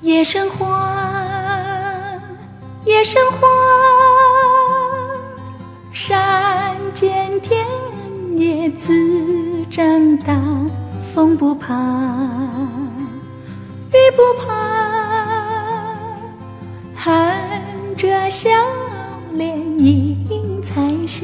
夜生花，夜生花，山间田野自长大，风不怕，雨不怕，含着笑脸迎彩霞。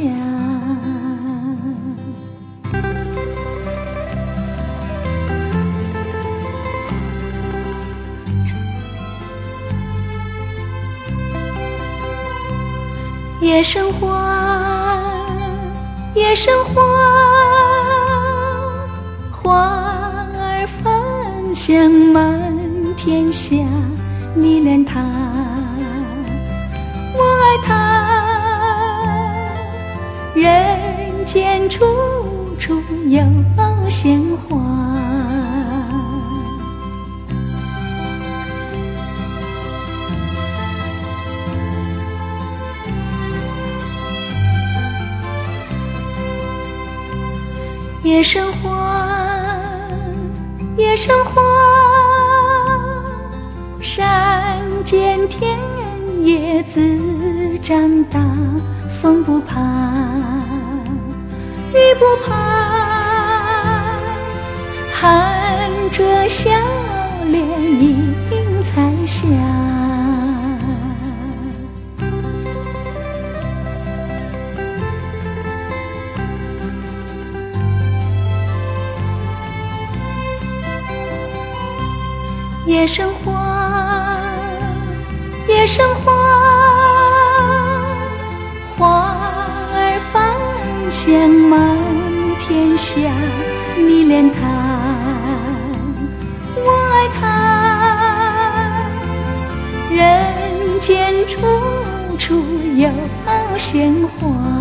夜生花，夜生花，花儿芳香满天下，你恋它，我爱它，人间处处有鲜花。夜生花，夜生花，山间田野自长大，风不怕，雨不怕，含着笑脸迎彩霞。夜生花，夜生花，花儿芳香满天下，你恋它，我爱它，人间处处有鲜花。